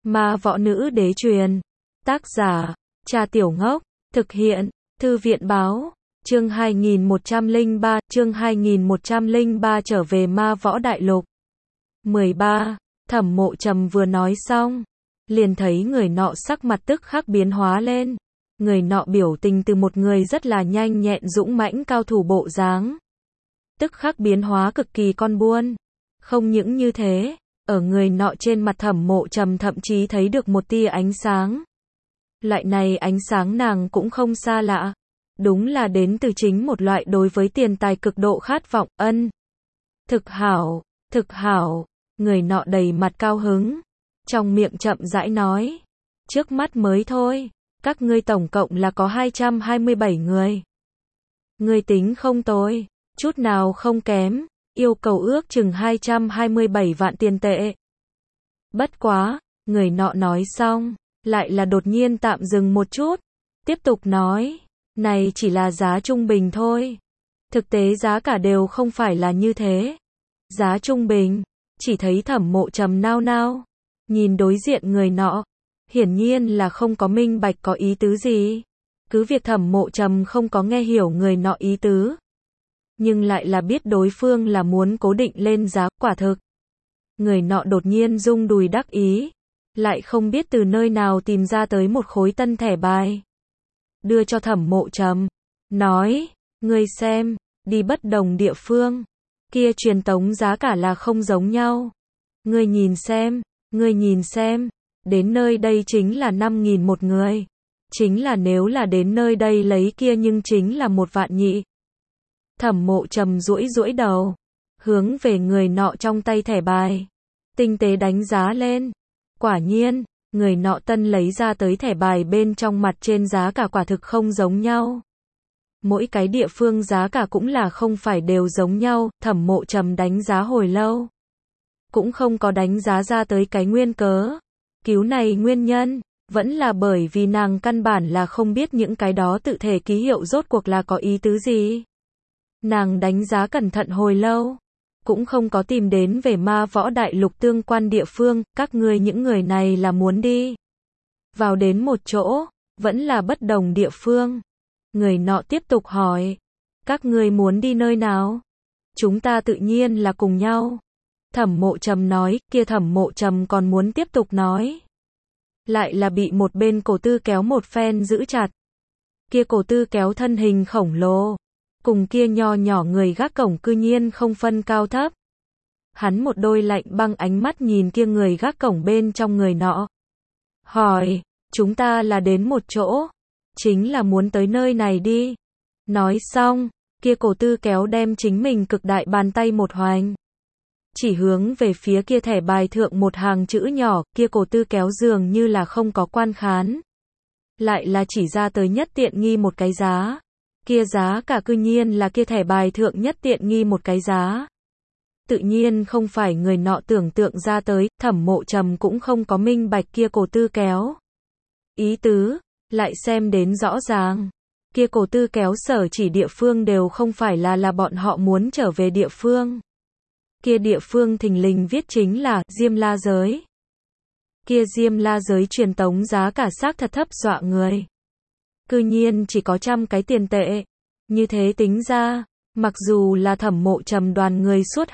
Ma võ nữ đế truyền. Tác giả, Trà Tiểu Ngốc. Thực hiện, Thư viện báo. Chương 2103 trở về ma võ đại lục. 13. Thẩm Mộ Trầm vừa nói xong, liền thấy người nọ sắc mặt tức khắc biến hóa lên. Người nọ biểu tình từ một người rất là nhanh nhẹn dũng mãnh cao thủ bộ dáng, tức khắc biến hóa cực kỳ con buôn. Không những như thế, ở người nọ trên mặt Thẩm Mộ Trầm thậm chí thấy được một tia ánh sáng. Loại này ánh sáng nàng cũng không xa lạ, đúng là đến từ chính một loại đối với tiền tài cực độ khát vọng. Thực hảo, thực hảo. Người nọ đầy mặt cao hứng, trong miệng chậm rãi nói, trước mắt mới thôi, các ngươi tổng cộng là có 227 người. Ngươi tính không tồi, chút nào không kém, yêu cầu ước chừng 227 vạn tiền tệ. Bất quá, người nọ nói xong, lại là đột nhiên tạm dừng một chút, tiếp tục nói, này chỉ là giá trung bình thôi. Thực tế giá cả đều không phải là như thế. Giá trung bình. Chỉ thấy Thẩm Mộ Trầm nao nao, nhìn đối diện người nọ, hiển nhiên là không có minh bạch có ý tứ gì. Cứ việc Thẩm Mộ Trầm không có nghe hiểu người nọ ý tứ, nhưng lại là biết đối phương là muốn cố định lên giá. Quả thực, người nọ đột nhiên rung đùi đắc ý, lại không biết từ nơi nào tìm ra tới một khối tân thẻ bài, đưa cho Thẩm Mộ Trầm, nói, ngươi xem, đi bất đồng địa phương, kia truyền tống giá cả là không giống nhau. Ngươi nhìn xem, đến nơi đây chính là 5.000 một người. Chính là nếu là đến nơi đây lấy kia nhưng chính là 1 vạn nhị. Thẩm Mộ Trầm duỗi đầu, hướng về người nọ trong tay thẻ bài, tinh tế đánh giá lên. Quả nhiên, người nọ tân lấy ra tới thẻ bài bên trong mặt trên giá cả quả thực không giống nhau. Mỗi cái địa phương giá cả cũng là không phải đều giống nhau. Thẩm Mộ Trầm đánh giá hồi lâu, cũng không có đánh giá ra tới cái nguyên cớ. Cứu này nguyên nhân, vẫn là bởi vì nàng căn bản là không biết những cái đó tự thể ký hiệu rốt cuộc là có ý tứ gì. Nàng đánh giá cẩn thận hồi lâu, cũng không có tìm đến về ma võ đại lục tương quan địa phương. Các ngươi những người này là muốn đi vào đến một chỗ, vẫn là bất đồng địa phương? Người nọ tiếp tục hỏi, các ngươi muốn đi nơi nào? Chúng ta tự nhiên là cùng nhau. Thẩm Mộ Trầm nói. Kia Thẩm Mộ Trầm còn muốn tiếp tục nói, lại là bị một bên Cổ Tư Kéo một phen giữ chặt. Kia Cổ Tư Kéo thân hình khổng lồ, cùng kia nho nhỏ người gác cổng cư nhiên không phân cao thấp. Hắn một đôi lạnh băng ánh mắt nhìn kia người gác cổng bên trong người nọ, hỏi, chúng ta là đến một chỗ, chính là muốn tới nơi này đi. Nói xong, kia Cổ Tư Kéo đem chính mình cực đại bàn tay một hoành, chỉ hướng về phía kia thẻ bài thượng một hàng chữ nhỏ. Kia Cổ Tư Kéo dường như là không có quan khán, lại là chỉ ra tới nhất tiện nghi một cái giá. Kia giá cả cư nhiên là kia thẻ bài thượng nhất tiện nghi một cái giá. Tự nhiên không phải người nọ tưởng tượng ra tới. Thẩm Mộ Trầm cũng không có minh bạch kia Cổ Tư Kéo ý tứ, lại xem đến rõ ràng. Kia Cổ Tư Kéo sở chỉ địa phương đều không phải là bọn họ muốn trở về địa phương. Kia địa phương thình lình viết chính là Diêm La Giới. Kia Diêm La Giới truyền tống giá cả xác thật thấp dọa người, cư nhiên chỉ có 100 cái tiền tệ. Như thế tính ra, mặc dù là Thẩm Mộ Trầm đoàn người suốt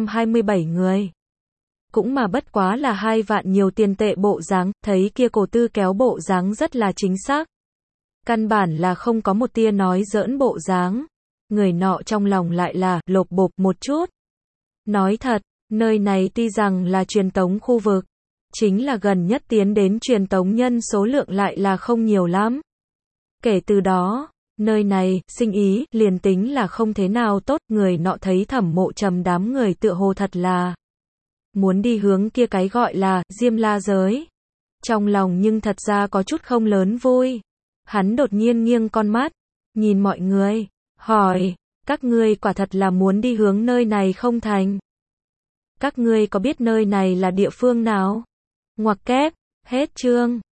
227 người, cũng mà bất quá là 2 vạn nhiều tiền tệ bộ dáng. Thấy kia Cổ Tư Kéo bộ dáng rất là chính xác, căn bản là không có một tia nói giỡn bộ dáng. Người nọ trong lòng lại là lộp bộp một chút. Nói thật, nơi này tuy rằng là truyền tống khu vực, chính là gần nhất tiến đến truyền tống nhân số lượng lại là không nhiều lắm. Kể từ đó, nơi này, sinh ý, liền tính là không thế nào tốt. Người nọ thấy Thẩm Mộ Trầm đám người tựa hồ thật là muốn đi hướng kia cái gọi là Diêm La Giới, trong lòng nhưng thật ra có chút không lớn vui. Hắn đột nhiên nghiêng con mắt, nhìn mọi người, hỏi, các ngươi quả thật là muốn đi hướng nơi này không thành? Các ngươi có biết nơi này là địa phương nào? Ngoặc kép, hết chương.